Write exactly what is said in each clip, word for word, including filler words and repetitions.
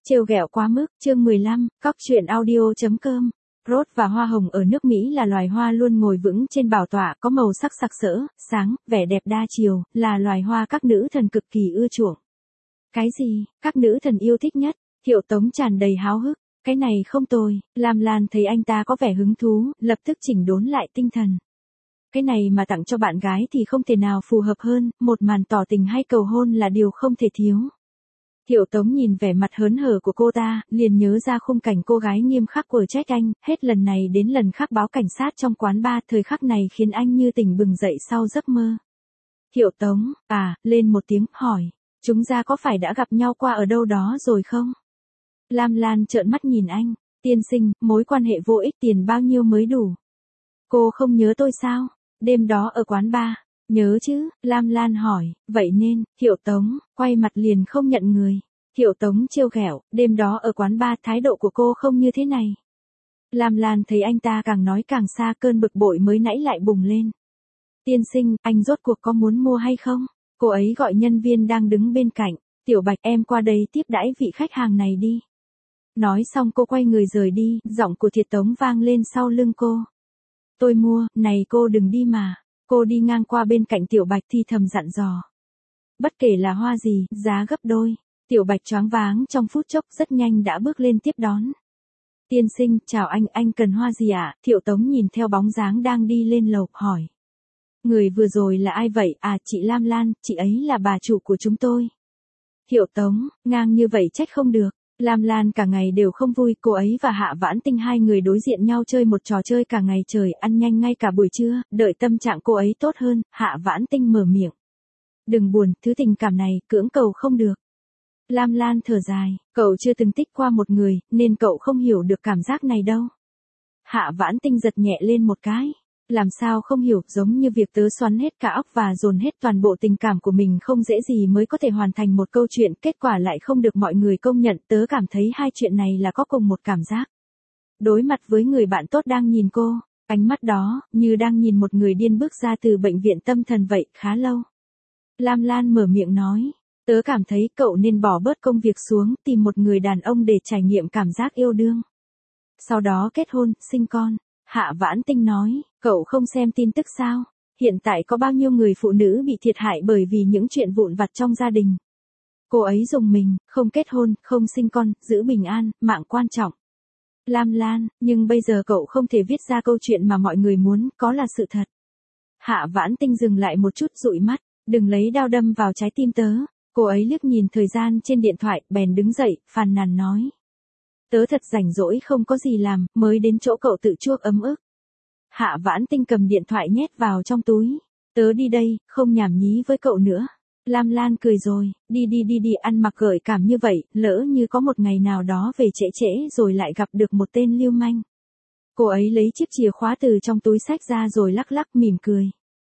Trêu ghẹo quá mức, chương mười lăm, cóc truyện audio chấm com. Rốt và hoa hồng ở nước Mỹ là loài hoa luôn ngồi vững trên bảo tọa, có màu sắc sặc sỡ, sáng, vẻ đẹp đa chiều, là loài hoa các nữ thần cực kỳ ưa chuộng. Cái gì, các nữ thần yêu thích nhất? Thiệu Tống tràn đầy háo hức. Cái này không tồi. Lam Lan thấy anh ta có vẻ hứng thú, lập tức chỉnh đốn lại tinh thần. Cái này mà tặng cho bạn gái thì không thể nào phù hợp hơn, một màn tỏ tình hay cầu hôn là điều không thể thiếu. Thiệu Tống nhìn vẻ mặt hớn hở của cô ta, liền nhớ ra khung cảnh cô gái nghiêm khắc của trách anh, hết lần này đến lần khác báo cảnh sát trong quán bar, thời khắc này khiến anh như tỉnh bừng dậy sau giấc mơ. Thiệu Tống, à, lên một tiếng, hỏi, chúng ta có phải đã gặp nhau qua ở đâu đó rồi không? Lam Lan trợn mắt nhìn anh, tiên sinh, mối quan hệ vô ích, tiền bao nhiêu mới đủ? Cô không nhớ tôi sao? Đêm đó ở quán bar. Nhớ chứ, Lam Lan hỏi, vậy nên, Thiệu Tống, quay mặt liền không nhận người. Thiệu Tống trêu ghẹo, đêm đó ở quán bar thái độ của cô không như thế này. Lam Lan thấy anh ta càng nói càng xa, cơn bực bội mới nãy lại bùng lên. Tiên sinh, anh rốt cuộc có muốn mua hay không? Cô ấy gọi nhân viên đang đứng bên cạnh, Tiểu Bạch em qua đây tiếp đãi vị khách hàng này đi. Nói xong cô quay người rời đi, giọng của Thiệu Tống vang lên sau lưng cô. Tôi mua, này cô đừng đi mà. Cô đi ngang qua bên cạnh Tiểu Bạch thì thầm dặn dò. Bất kể là hoa gì, giá gấp đôi. Tiểu Bạch choáng váng trong phút chốc, rất nhanh đã bước lên tiếp đón. Tiên sinh, chào anh, anh cần hoa gì ạ? À? Thiệu Tống nhìn theo bóng dáng đang đi lên lầu, hỏi. Người vừa rồi là ai vậy? À, chị Lam Lan, chị ấy là bà chủ của chúng tôi. Thiệu Tống, ngang như vậy trách không được. Lam Lan cả ngày đều không vui, cô ấy và Hạ Vãn Tinh hai người đối diện nhau chơi một trò chơi cả ngày trời, ăn nhanh ngay cả buổi trưa, đợi tâm trạng cô ấy tốt hơn, Hạ Vãn Tinh mở miệng. Đừng buồn, thứ tình cảm này, cưỡng cầu không được. Lam Lan thở dài, cậu chưa từng thích qua một người, nên cậu không hiểu được cảm giác này đâu. Hạ Vãn Tinh giật nhẹ lên một cái. Làm sao không hiểu, giống như việc tớ xoắn hết cả óc và dồn hết toàn bộ tình cảm của mình không dễ gì mới có thể hoàn thành một câu chuyện, kết quả lại không được mọi người công nhận, tớ cảm thấy hai chuyện này là có cùng một cảm giác. Đối mặt với người bạn tốt đang nhìn cô, ánh mắt đó, như đang nhìn một người điên bước ra từ bệnh viện tâm thần vậy, khá lâu. Lam Lan mở miệng nói, tớ cảm thấy cậu nên bỏ bớt công việc xuống, tìm một người đàn ông để trải nghiệm cảm giác yêu đương. Sau đó kết hôn, sinh con. Hạ Vãn Tinh nói, cậu không xem tin tức sao? Hiện tại có bao nhiêu người phụ nữ bị thiệt hại bởi vì những chuyện vụn vặt trong gia đình. Cô ấy dùng mình, không kết hôn, không sinh con, giữ bình an, mạng quan trọng. Lam Lan, nhưng bây giờ cậu không thể viết ra câu chuyện mà mọi người muốn, có là sự thật. Hạ Vãn Tinh dừng lại một chút, dụi mắt, đừng lấy đao đâm vào trái tim tớ. Cô ấy liếc nhìn thời gian trên điện thoại, bèn đứng dậy, phàn nàn nói. Tớ thật rảnh rỗi không có gì làm, mới đến chỗ cậu tự chuốc ấm ức. Hạ Vãn Tinh cầm điện thoại nhét vào trong túi. Tớ đi đây, không nhảm nhí với cậu nữa. Lam Lan cười rồi, đi đi đi đi, ăn mặc gợi cảm như vậy, lỡ như có một ngày nào đó về trễ trễ rồi lại gặp được một tên lưu manh. Cô ấy lấy chiếc chìa khóa từ trong túi xách ra rồi lắc lắc mỉm cười.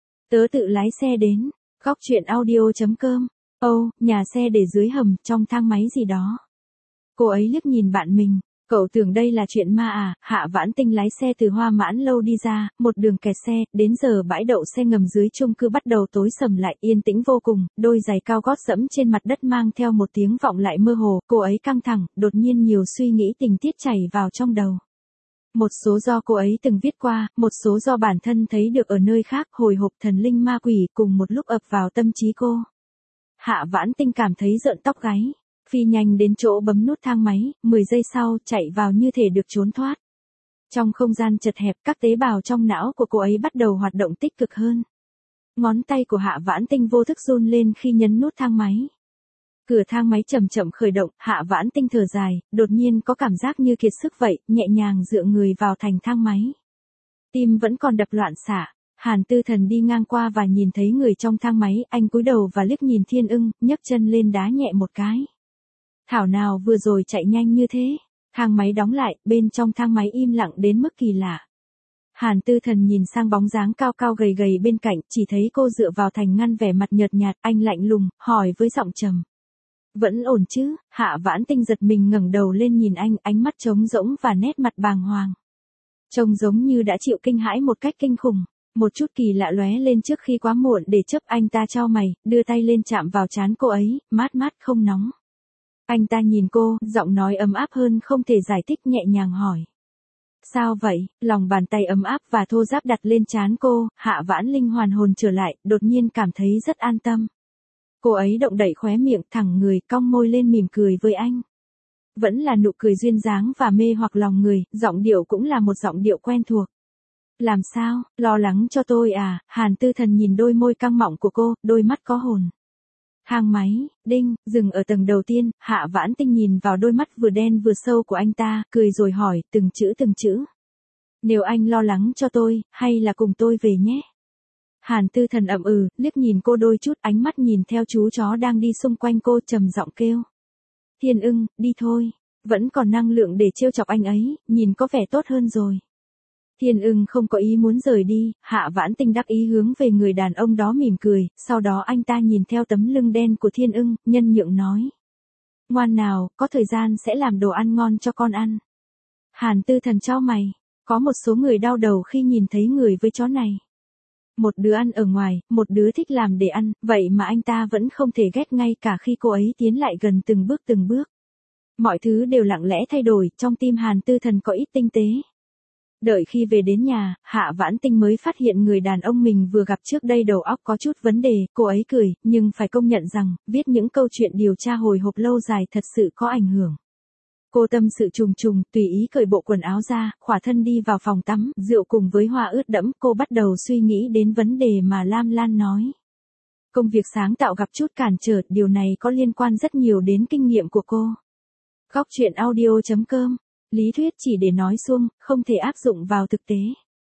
Tớ tự lái xe đến, góc truyện audio chấm com. Âu, oh, nhà xe để dưới hầm, trong thang máy gì đó. Cô ấy liếc nhìn bạn mình, cậu tưởng đây là chuyện ma à? Hạ Vãn Tinh lái xe từ Hoa Mãn Lâu đi ra, một đường kẹt xe, đến giờ bãi đậu xe ngầm dưới chung cư bắt đầu tối sầm lại, yên tĩnh vô cùng, đôi giày cao gót dẫm trên mặt đất mang theo một tiếng vọng lại mơ hồ, cô ấy căng thẳng, đột nhiên nhiều suy nghĩ tình tiết chảy vào trong đầu. Một số do cô ấy từng viết qua, một số do bản thân thấy được ở nơi khác, hồi hộp thần linh ma quỷ cùng một lúc ập vào tâm trí cô. Hạ Vãn Tinh cảm thấy rợn tóc gáy. Phi nhanh đến chỗ bấm nút thang máy, mười giây sau chạy vào như thể được trốn thoát. Trong không gian chật hẹp, các tế bào trong não của cô ấy bắt đầu hoạt động tích cực hơn. Ngón tay của Hạ Vãn Tinh vô thức run lên khi nhấn nút thang máy. Cửa thang máy chậm chậm khởi động, Hạ Vãn Tinh thở dài, đột nhiên có cảm giác như kiệt sức vậy, nhẹ nhàng dựa người vào thành thang máy. Tim vẫn còn đập loạn xạ. Hàn Tư Thần đi ngang qua và nhìn thấy người trong thang máy, anh cúi đầu và liếc nhìn Thiên Ưng, nhấc chân lên đá nhẹ một cái. Thảo nào vừa rồi chạy nhanh như thế. Thang máy đóng lại, bên trong thang máy im lặng đến mức kỳ lạ. Hàn Tư Thần nhìn sang bóng dáng cao cao gầy gầy bên cạnh, chỉ thấy cô dựa vào thành ngăn, vẻ mặt nhợt nhạt, anh lạnh lùng, hỏi với giọng trầm. Vẫn ổn chứ? Hạ Vãn Tinh giật mình ngẩng đầu lên nhìn anh, ánh mắt trống rỗng và nét mặt bàng hoàng. Trông giống như đã chịu kinh hãi một cách kinh khủng. Một chút kỳ lạ lóe lên trước khi quá muộn để chấp, anh ta chau mày, đưa tay lên chạm vào trán cô ấy, mát mát không nóng. Anh ta nhìn cô, giọng nói ấm áp hơn không thể giải thích, nhẹ nhàng hỏi. Sao vậy? Lòng bàn tay ấm áp và thô ráp đặt lên trán cô, Hạ Vãn Linh hoàn hồn trở lại, đột nhiên cảm thấy rất an tâm. Cô ấy động đậy khóe miệng, thẳng người, cong môi lên mỉm cười với anh. Vẫn là nụ cười duyên dáng và mê hoặc lòng người, giọng điệu cũng là một giọng điệu quen thuộc. Làm sao, lo lắng cho tôi à? Hàn Tư Thần nhìn đôi môi căng mọng của cô, đôi mắt có hồn. Thang máy, đinh, dừng ở tầng đầu tiên, Hạ Vãn Tinh nhìn vào đôi mắt vừa đen vừa sâu của anh ta, cười rồi hỏi, từng chữ từng chữ. Nếu anh lo lắng cho tôi, hay là cùng tôi về nhé? Hàn Tư Thần ậm ừ, liếc nhìn cô đôi chút, ánh mắt nhìn theo chú chó đang đi xung quanh cô, trầm giọng kêu. Thiên Ưng, đi thôi, vẫn còn năng lượng để trêu chọc anh ấy, nhìn có vẻ tốt hơn rồi. Thiên Ưng không có ý muốn rời đi, Hạ Vãn Tinh đắc ý hướng về người đàn ông đó mỉm cười, sau đó anh ta nhìn theo tấm lưng đen của Thiên Ưng, nhân nhượng nói. Ngoan nào, có thời gian sẽ làm đồ ăn ngon cho con ăn. Hàn Tư Thần chau mày, có một số người đau đầu khi nhìn thấy người với chó này. Một đứa ăn ở ngoài, một đứa thích làm để ăn, vậy mà anh ta vẫn không thể ghét ngay cả khi cô ấy tiến lại gần từng bước từng bước. Mọi thứ đều lặng lẽ thay đổi, trong tim Hàn Tư Thần có ít tinh tế. Đợi khi về đến nhà, Hạ Vãn Tinh mới phát hiện người đàn ông mình vừa gặp trước đây đầu óc có chút vấn đề, cô ấy cười, nhưng phải công nhận rằng, viết những câu chuyện điều tra hồi hộp lâu dài thật sự có ảnh hưởng. Cô tâm sự trùng trùng, tùy ý cởi bộ quần áo ra, khỏa thân đi vào phòng tắm, rượu cùng với hoa ướt đẫm, cô bắt đầu suy nghĩ đến vấn đề mà Lam Lan nói. Công việc sáng tạo gặp chút cản trở, điều này có liên quan rất nhiều đến kinh nghiệm của cô. Góc truyện audio chấm com, lý thuyết chỉ để nói suông, không thể áp dụng vào thực tế.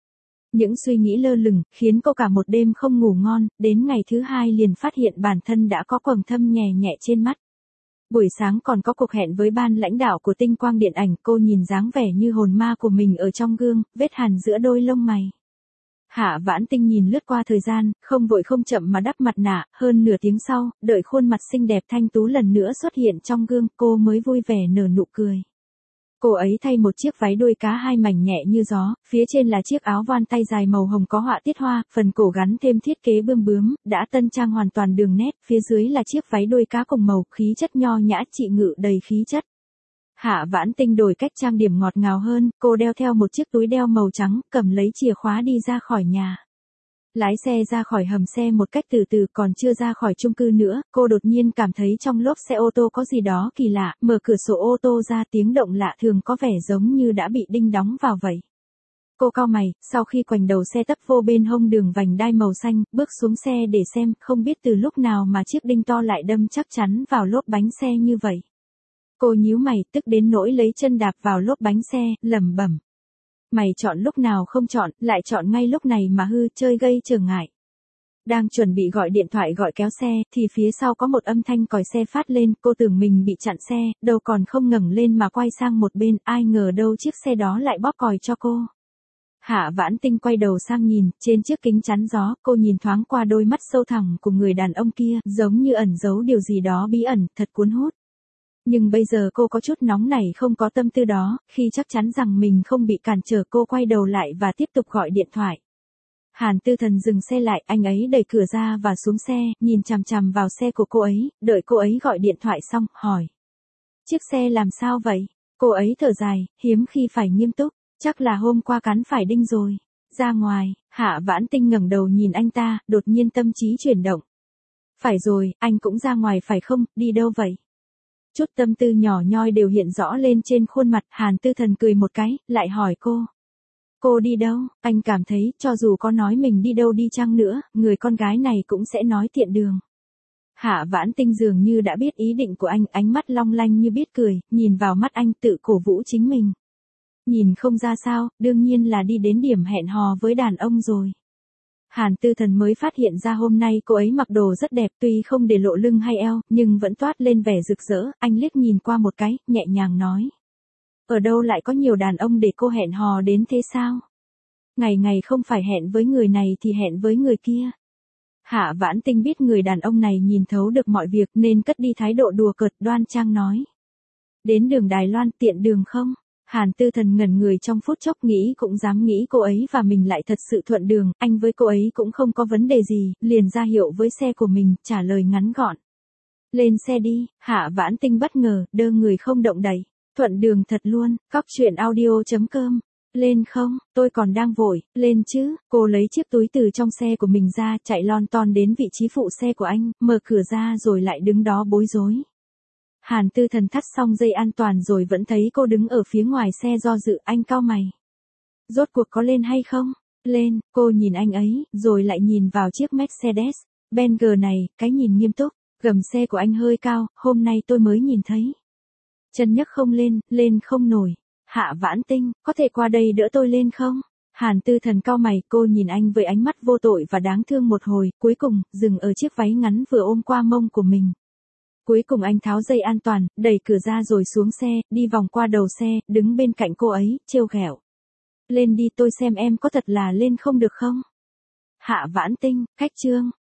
Những suy nghĩ lơ lửng, khiến cô cả một đêm không ngủ ngon, đến ngày thứ hai liền phát hiện bản thân đã có quầng thâm nhè nhẹ trên mắt. Buổi sáng còn có cuộc hẹn với ban lãnh đạo của Tinh Quang Điện ảnh, cô nhìn dáng vẻ như hồn ma của mình ở trong gương, vết hằn giữa đôi lông mày. Hạ Vãn Tinh nhìn lướt qua thời gian, không vội không chậm mà đắp mặt nạ, hơn nửa tiếng sau, đợi khuôn mặt xinh đẹp thanh tú lần nữa xuất hiện trong gương, cô mới vui vẻ nở nụ cười. Cô ấy thay một chiếc váy đuôi cá hai mảnh nhẹ như gió, phía trên là chiếc áo voan tay dài màu hồng có họa tiết hoa, phần cổ gắn thêm thiết kế bươm bướm, đã tân trang hoàn toàn đường nét, phía dưới là chiếc váy đuôi cá cùng màu, khí chất nho nhã trị ngự đầy khí chất. Hạ Vãn Tinh đổi cách trang điểm ngọt ngào hơn, cô đeo theo một chiếc túi đeo màu trắng, cầm lấy chìa khóa đi ra khỏi nhà. Lái xe ra khỏi hầm xe một cách từ từ, còn chưa ra khỏi chung cư nữa, cô đột nhiên cảm thấy trong lốp xe ô tô có gì đó kỳ lạ, mở cửa sổ ô tô ra, tiếng động lạ thường có vẻ giống như đã bị đinh đóng vào vậy. Cô cau mày, sau khi quành đầu xe tấp vô bên hông đường vành đai màu xanh, bước xuống xe để xem, không biết từ lúc nào mà chiếc đinh to lại đâm chắc chắn vào lốp bánh xe như vậy. Cô nhíu mày, tức đến nỗi lấy chân đạp vào lốp bánh xe, lẩm bẩm. Mày chọn lúc nào không chọn, lại chọn ngay lúc này mà hư, chơi gây trở ngại. Đang chuẩn bị gọi điện thoại gọi kéo xe, thì phía sau có một âm thanh còi xe phát lên, cô tưởng mình bị chặn xe, đầu còn không ngẩng lên mà quay sang một bên, ai ngờ đâu chiếc xe đó lại bóp còi cho cô. Hạ Vãn Tinh quay đầu sang nhìn, trên chiếc kính chắn gió, cô nhìn thoáng qua đôi mắt sâu thẳm của người đàn ông kia, giống như ẩn giấu điều gì đó bí ẩn, thật cuốn hút. Nhưng bây giờ cô có chút nóng nảy không có tâm tư đó, khi chắc chắn rằng mình không bị cản trở cô quay đầu lại và tiếp tục gọi điện thoại. Hàn Tư Thần dừng xe lại, anh ấy đẩy cửa ra và xuống xe, nhìn chằm chằm vào xe của cô ấy, đợi cô ấy gọi điện thoại xong, hỏi. Chiếc xe làm sao vậy? Cô ấy thở dài, hiếm khi phải nghiêm túc, chắc là hôm qua cắn phải đinh rồi. Ra ngoài, Hạ Vãn Tinh ngẩng đầu nhìn anh ta, đột nhiên tâm trí chuyển động. Phải rồi, anh cũng ra ngoài phải không, đi đâu vậy? Chút tâm tư nhỏ nhoi đều hiện rõ lên trên khuôn mặt, Hàn Tư Thần cười một cái, lại hỏi cô. Cô đi đâu? Anh cảm thấy, cho dù có nói mình đi đâu đi chăng nữa, người con gái này cũng sẽ nói tiện đường. Hạ Vãn Tinh dường như đã biết ý định của anh, ánh mắt long lanh như biết cười, nhìn vào mắt anh tự cổ vũ chính mình. Nhìn không ra sao, đương nhiên là đi đến điểm hẹn hò với đàn ông rồi. Hàn Tư Thần mới phát hiện ra hôm nay cô ấy mặc đồ rất đẹp, tuy không để lộ lưng hay eo, nhưng vẫn toát lên vẻ rực rỡ, anh liếc nhìn qua một cái, nhẹ nhàng nói. Ở đâu lại có nhiều đàn ông để cô hẹn hò đến thế sao? Ngày ngày không phải hẹn với người này thì hẹn với người kia. Hạ Vãn Tinh biết người đàn ông này nhìn thấu được mọi việc nên cất đi thái độ đùa cợt, đoan trang nói. Đến đường Đài Loan tiện đường không? Hàn Tư Thần ngẩn người trong phút chốc, nghĩ cũng dám nghĩ cô ấy và mình lại thật sự thuận đường, anh với cô ấy cũng không có vấn đề gì, liền ra hiệu với xe của mình, trả lời ngắn gọn. Lên xe đi, Hạ Vãn Tinh bất ngờ, đơ người không động đậy. Thuận đường thật luôn, cóc truyện audio.com. Lên không, tôi còn đang vội, lên chứ. Cô lấy chiếc túi từ trong xe của mình ra, chạy lon ton đến vị trí phụ xe của anh, mở cửa ra rồi lại đứng đó bối rối. Hàn Tư Thần thắt xong dây an toàn rồi vẫn thấy cô đứng ở phía ngoài xe do dự, anh cau mày. Rốt cuộc có lên hay không? Lên, cô nhìn anh ấy, rồi lại nhìn vào chiếc Mercedes-Benz này, cái nhìn nghiêm túc, gầm xe của anh hơi cao, hôm nay tôi mới nhìn thấy. Chân nhấc không lên, lên không nổi. Hạ Vãn Tinh, có thể qua đây đỡ tôi lên không? Hàn Tư Thần cau mày, cô nhìn anh với ánh mắt vô tội và đáng thương một hồi, cuối cùng, dừng ở chiếc váy ngắn vừa ôm qua mông của mình. Cuối cùng anh tháo dây an toàn, đẩy cửa ra rồi xuống xe, đi vòng qua đầu xe, đứng bên cạnh cô ấy, trêu ghẹo. Lên đi tôi xem em có thật là lên không được không? Hạ Vãn Tinh, cách chương.